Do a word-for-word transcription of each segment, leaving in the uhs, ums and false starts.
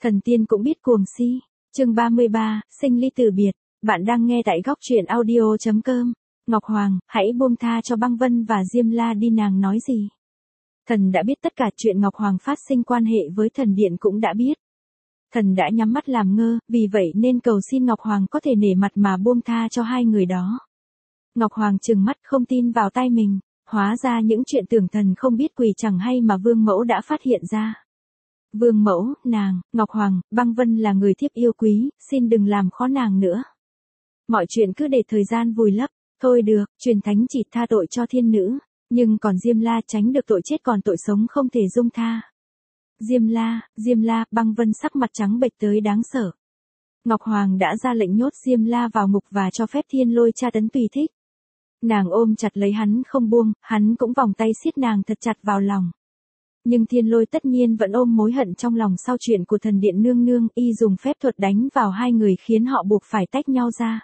Thần tiên cũng biết cuồng si. Chương ba mươi ba, sinh ly từ biệt. Bạn đang nghe tại góc truyện audio chấm com. Ngọc Hoàng, hãy buông tha cho Băng Vân và Diêm La đi, nàng nói gì? Thần đã biết tất cả chuyện Ngọc Hoàng phát sinh quan hệ với thần điện cũng đã biết. Thần đã nhắm mắt làm ngơ, vì vậy nên cầu xin Ngọc Hoàng có thể nể mặt mà buông tha cho hai người đó. Ngọc Hoàng trừng mắt không tin vào tai mình, hóa ra những chuyện tưởng thần không biết quỷ chẳng hay mà Vương Mẫu đã phát hiện ra. Vương Mẫu, nàng, Ngọc Hoàng, Băng Vân là người thiếp yêu quý, xin đừng làm khó nàng nữa. Mọi chuyện cứ để thời gian vùi lấp, thôi được, truyền thánh chỉ tha tội cho thiên nữ, nhưng còn Diêm La tránh được tội chết còn tội sống không thể dung tha. Diêm La, Diêm La, Băng Vân sắc mặt trắng bệch tới đáng sợ. Ngọc Hoàng đã ra lệnh nhốt Diêm La vào ngục và cho phép thiên lôi tra tấn tùy thích. Nàng ôm chặt lấy hắn không buông, hắn cũng vòng tay siết nàng thật chặt vào lòng. Nhưng thiên lôi tất nhiên vẫn ôm mối hận trong lòng sau chuyện của thần điện nương nương, y dùng phép thuật đánh vào hai người khiến họ buộc phải tách nhau ra.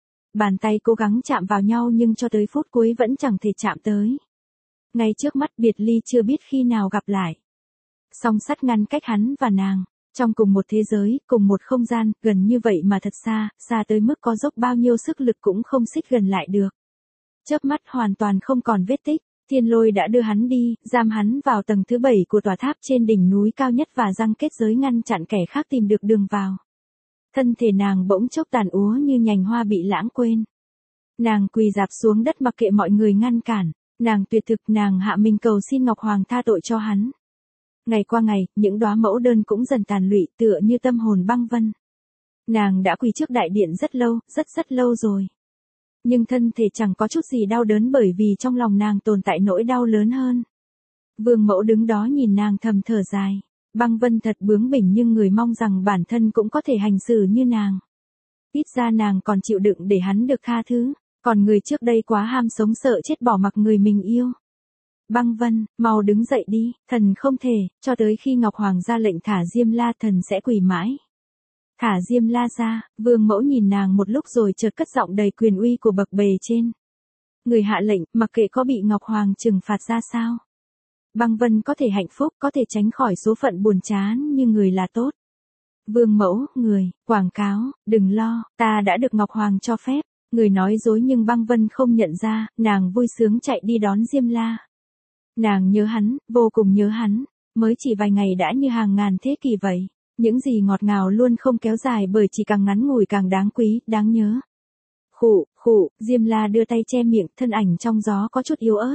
Bàn tay cố gắng chạm vào nhau nhưng cho tới phút cuối vẫn chẳng thể chạm tới. Ngay trước mắt biệt ly chưa biết khi nào gặp lại. Song sắt ngăn cách hắn và nàng, trong cùng một thế giới, cùng một không gian, gần như vậy mà thật xa, xa tới mức có dốc bao nhiêu sức lực cũng không xích gần lại được. Chớp mắt hoàn toàn không còn vết tích. Thiên lôi đã đưa hắn đi, giam hắn vào tầng thứ bảy của tòa tháp trên đỉnh núi cao nhất và răng kết giới ngăn chặn kẻ khác tìm được đường vào. Thân thể nàng bỗng chốc tàn úa như nhành hoa bị lãng quên. Nàng quỳ rạp xuống đất mặc kệ mọi người ngăn cản, nàng tuyệt thực, nàng hạ mình cầu xin Ngọc Hoàng tha tội cho hắn. Ngày qua ngày, những đóa mẫu đơn cũng dần tàn lụy tựa như tâm hồn Băng Vân. Nàng đã quỳ trước đại điện rất lâu, rất rất lâu rồi. Nhưng thân thể chẳng có chút gì đau đớn bởi vì trong lòng nàng tồn tại nỗi đau lớn hơn. Vương Mẫu đứng đó nhìn nàng thầm thở dài. Băng Vân thật bướng bỉnh nhưng người mong rằng bản thân cũng có thể hành xử như nàng. Ít ra nàng còn chịu đựng để hắn được tha thứ, còn người trước đây quá ham sống sợ chết bỏ mặc người mình yêu. Băng Vân, mau đứng dậy đi, thần không thể, cho tới khi Ngọc Hoàng ra lệnh thả Diêm La thần sẽ quỳ mãi. Thả Diêm La ra, Vương Mẫu nhìn nàng một lúc rồi chợt cất giọng đầy quyền uy của bậc bề trên. Người hạ lệnh, mặc kệ có bị Ngọc Hoàng trừng phạt ra sao. Băng Vân có thể hạnh phúc, có thể tránh khỏi số phận buồn chán nhưng người là tốt. Vương Mẫu, người, quảng cáo, đừng lo, ta đã được Ngọc Hoàng cho phép. Người nói dối nhưng Băng Vân không nhận ra, nàng vui sướng chạy đi đón Diêm La. Nàng nhớ hắn, vô cùng nhớ hắn, mới chỉ vài ngày đã như hàng ngàn thế kỷ vậy. Những gì ngọt ngào luôn không kéo dài bởi chỉ càng ngắn ngủi càng đáng quý, đáng nhớ. Khụ, khụ, Diêm La đưa tay che miệng, thân ảnh trong gió có chút yếu ớt.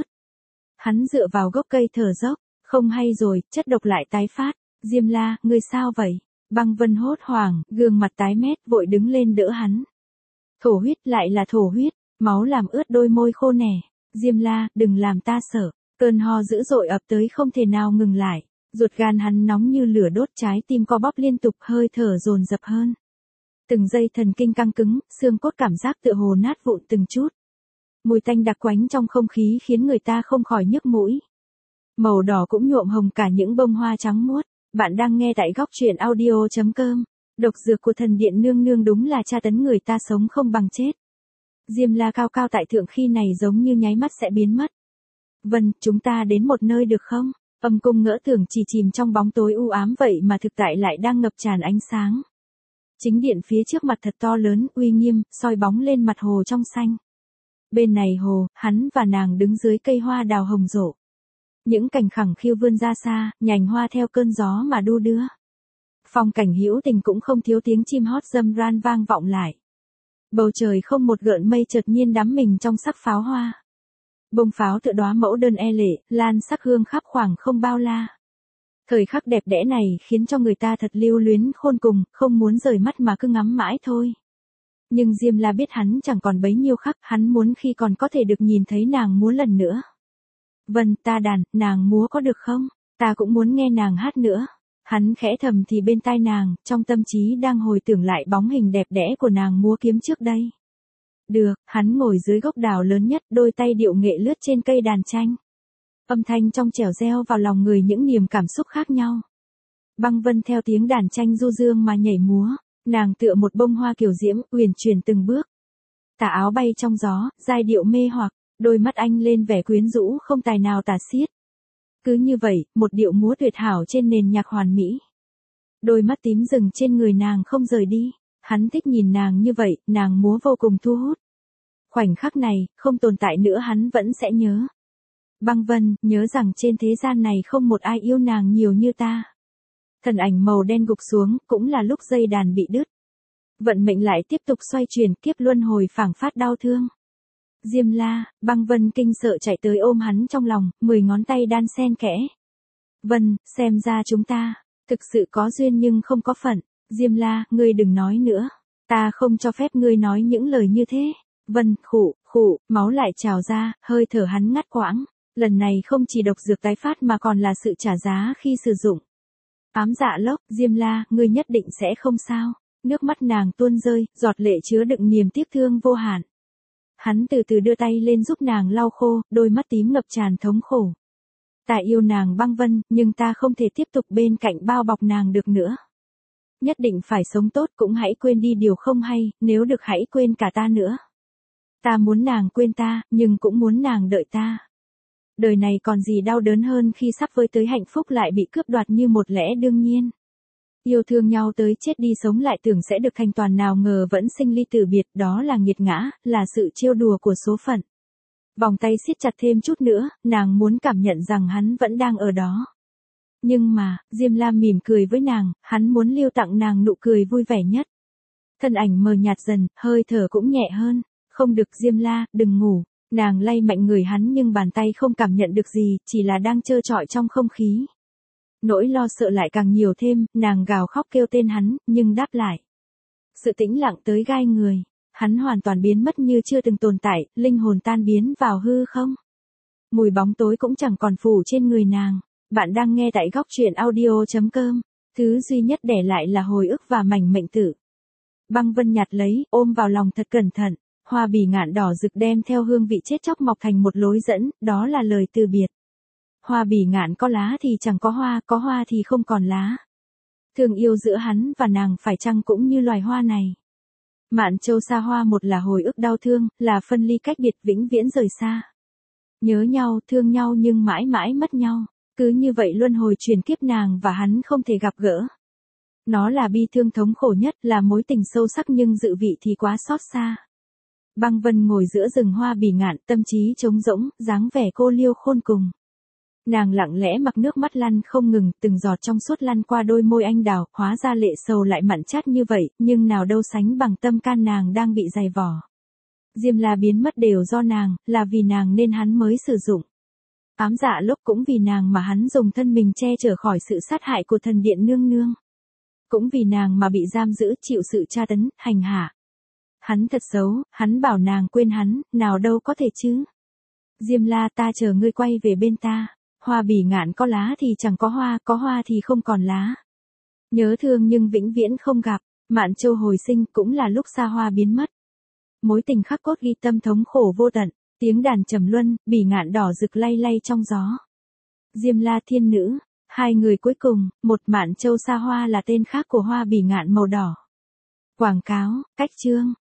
Hắn dựa vào gốc cây thở dốc, không hay rồi, chất độc lại tái phát. Diêm La, ngươi sao vậy? Băng Vân hốt hoảng, gương mặt tái mét, vội đứng lên đỡ hắn. Thổ huyết, lại là thổ huyết, máu làm ướt đôi môi khô nẻ. Diêm La, đừng làm ta sợ. Cơn ho dữ dội ập tới không thể nào ngừng lại. Ruột gan hắn nóng như lửa đốt, trái tim co bóp liên tục, hơi thở dồn dập hơn. Từng dây thần kinh căng cứng, xương cốt cảm giác tựa hồ nát vụn từng chút. Mùi tanh đặc quánh trong không khí khiến người ta không khỏi nhức mũi. Màu đỏ cũng nhuộm hồng cả những bông hoa trắng muốt. Bạn đang nghe tại góc truyện audio chấm com. Độc dược của thần điện nương nương đúng là tra tấn người ta sống không bằng chết. Diêm La cao cao tại thượng khi này giống như nháy mắt sẽ biến mất. Vân, chúng ta đến một nơi được không? Âm cung ngỡ tưởng chỉ chìm trong bóng tối u ám vậy mà thực tại lại đang ngập tràn ánh sáng. Chính điện phía trước mặt thật to lớn, uy nghiêm, soi bóng lên mặt hồ trong xanh. Bên này hồ, hắn và nàng đứng dưới cây hoa đào hồng rộ. Những cành khẳng khiu vươn ra xa, nhành hoa theo cơn gió mà đu đưa. Phong cảnh hữu tình cũng không thiếu tiếng chim hót râm ran vang vọng lại. Bầu trời không một gợn mây chợt nhiên đắm mình trong sắc pháo hoa. Bông pháo tựa đóa mẫu đơn e lệ, lan sắc hương khắp khoảng không bao la. Thời khắc đẹp đẽ này khiến cho người ta thật lưu luyến khôn cùng, không muốn rời mắt mà cứ ngắm mãi thôi. Nhưng Diêm La biết hắn chẳng còn bấy nhiêu khắc, hắn muốn khi còn có thể được nhìn thấy nàng múa lần nữa. Vân, ta đàn, nàng múa có được không? Ta cũng muốn nghe nàng hát nữa. Hắn khẽ thầm thì bên tai nàng, trong tâm trí đang hồi tưởng lại bóng hình đẹp đẽ của nàng múa kiếm trước đây. Được, hắn ngồi dưới gốc đào lớn nhất, đôi tay điệu nghệ lướt trên cây đàn tranh. Âm thanh trong trẻo reo vào lòng người những niềm cảm xúc khác nhau. Băng Vân theo tiếng đàn tranh du dương mà nhảy múa, nàng tựa một bông hoa kiều diễm, uyển chuyển từng bước. Tà áo bay trong gió, giai điệu mê hoặc, đôi mắt anh lên vẻ quyến rũ không tài nào tả xiết. Cứ như vậy, một điệu múa tuyệt hảo trên nền nhạc hoàn mỹ. Đôi mắt tím dừng trên người nàng không rời đi. Hắn thích nhìn nàng như vậy, nàng múa vô cùng thu hút. Khoảnh khắc này, không tồn tại nữa hắn vẫn sẽ nhớ. Băng Vân, nhớ rằng trên thế gian này không một ai yêu nàng nhiều như ta. Thần ảnh màu đen gục xuống, cũng là lúc dây đàn bị đứt. Vận mệnh lại tiếp tục xoay chuyển, kiếp luân hồi phảng phát đau thương. Diêm La, Băng Vân kinh sợ chạy tới ôm hắn trong lòng, mười ngón tay đan xen kẽ. Vân, xem ra chúng ta, thực sự có duyên nhưng không có phận. Diêm La, ngươi đừng nói nữa. Ta không cho phép ngươi nói những lời như thế. Vân, khụ, khụ, máu lại trào ra, hơi thở hắn ngắt quãng. Lần này không chỉ độc dược tái phát mà còn là sự trả giá khi sử dụng. Ám dạ lốc, Diêm La, ngươi nhất định sẽ không sao. Nước mắt nàng tuôn rơi, giọt lệ chứa đựng niềm tiếc thương vô hạn. Hắn từ từ đưa tay lên giúp nàng lau khô, đôi mắt tím ngập tràn thống khổ. Ta yêu nàng Băng Vân, nhưng ta không thể tiếp tục bên cạnh bao bọc nàng được nữa. Nhất định phải sống tốt, cũng hãy quên đi điều không hay, nếu được hãy quên cả ta nữa. Ta muốn nàng quên ta, nhưng cũng muốn nàng đợi ta. Đời này còn gì đau đớn hơn khi sắp với tới hạnh phúc lại bị cướp đoạt như một lẽ đương nhiên. Yêu thương nhau tới chết đi sống lại tưởng sẽ được thành toàn, nào ngờ vẫn sinh ly tử biệt, đó là nghiệt ngã, là sự trêu đùa của số phận. Vòng tay siết chặt thêm chút nữa, nàng muốn cảm nhận rằng hắn vẫn đang ở đó. Nhưng mà, Diêm La mỉm cười với nàng, hắn muốn lưu tặng nàng nụ cười vui vẻ nhất. Thân ảnh mờ nhạt dần, hơi thở cũng nhẹ hơn. Không được Diêm La, đừng ngủ. Nàng lay mạnh người hắn nhưng bàn tay không cảm nhận được gì, chỉ là đang trơ trọi trong không khí. Nỗi lo sợ lại càng nhiều thêm, nàng gào khóc kêu tên hắn, nhưng đáp lại. Sự tĩnh lặng tới gai người. Hắn hoàn toàn biến mất như chưa từng tồn tại, linh hồn tan biến vào hư không. Mùi bóng tối cũng chẳng còn phủ trên người nàng. Bạn đang nghe tại góc truyện audio chấm com. Thứ duy nhất để lại là hồi ức và mảnh mệnh tử. Băng Vân nhặt lấy, ôm vào lòng thật cẩn thận. Hoa bỉ ngạn đỏ rực đem theo hương vị chết chóc mọc thành một lối dẫn, đó là lời từ biệt. Hoa bỉ ngạn có lá thì chẳng có hoa, có hoa thì không còn lá. Thương yêu giữa hắn và nàng phải chăng cũng như loài hoa này. Mạn Châu xa hoa, một là hồi ức đau thương, là phân ly cách biệt vĩnh viễn rời xa. Nhớ nhau, thương nhau nhưng mãi mãi mất nhau. Cứ như vậy luân hồi chuyển kiếp, nàng và hắn không thể gặp gỡ. Nó là bi thương thống khổ nhất, là mối tình sâu sắc nhưng dự vị thì quá xót xa. Băng Vân ngồi giữa rừng hoa bỉ ngạn, tâm trí trống rỗng, dáng vẻ cô liêu khôn cùng. Nàng lặng lẽ mặc nước mắt lăn không ngừng, từng giọt trong suốt lăn qua đôi môi anh đào, hóa ra lệ sầu lại mặn chát như vậy, nhưng nào đâu sánh bằng tâm can nàng đang bị dày vò. Diêm La biến mất đều do nàng, là vì nàng nên hắn mới sử dụng. Ám dạ lốc cũng vì nàng mà hắn dùng thân mình che chở khỏi sự sát hại của thần điện nương nương. Cũng vì nàng mà bị giam giữ, chịu sự tra tấn, hành hạ. Hắn thật xấu, hắn bảo nàng quên hắn, nào đâu có thể chứ. Diêm La, ta chờ ngươi quay về bên ta. Hoa bỉ ngạn có lá thì chẳng có hoa, có hoa thì không còn lá. Nhớ thương nhưng vĩnh viễn không gặp. Mạn Châu hồi sinh cũng là lúc xa hoa biến mất. Mối tình khắc cốt ghi tâm thống khổ vô tận. Tiếng đàn trầm luân, bỉ ngạn đỏ rực lay lay trong gió. Diêm La thiên nữ, hai người cuối cùng, một Mạn Châu xa hoa là tên khác của hoa bỉ ngạn màu đỏ. Quảng cáo, cách chương.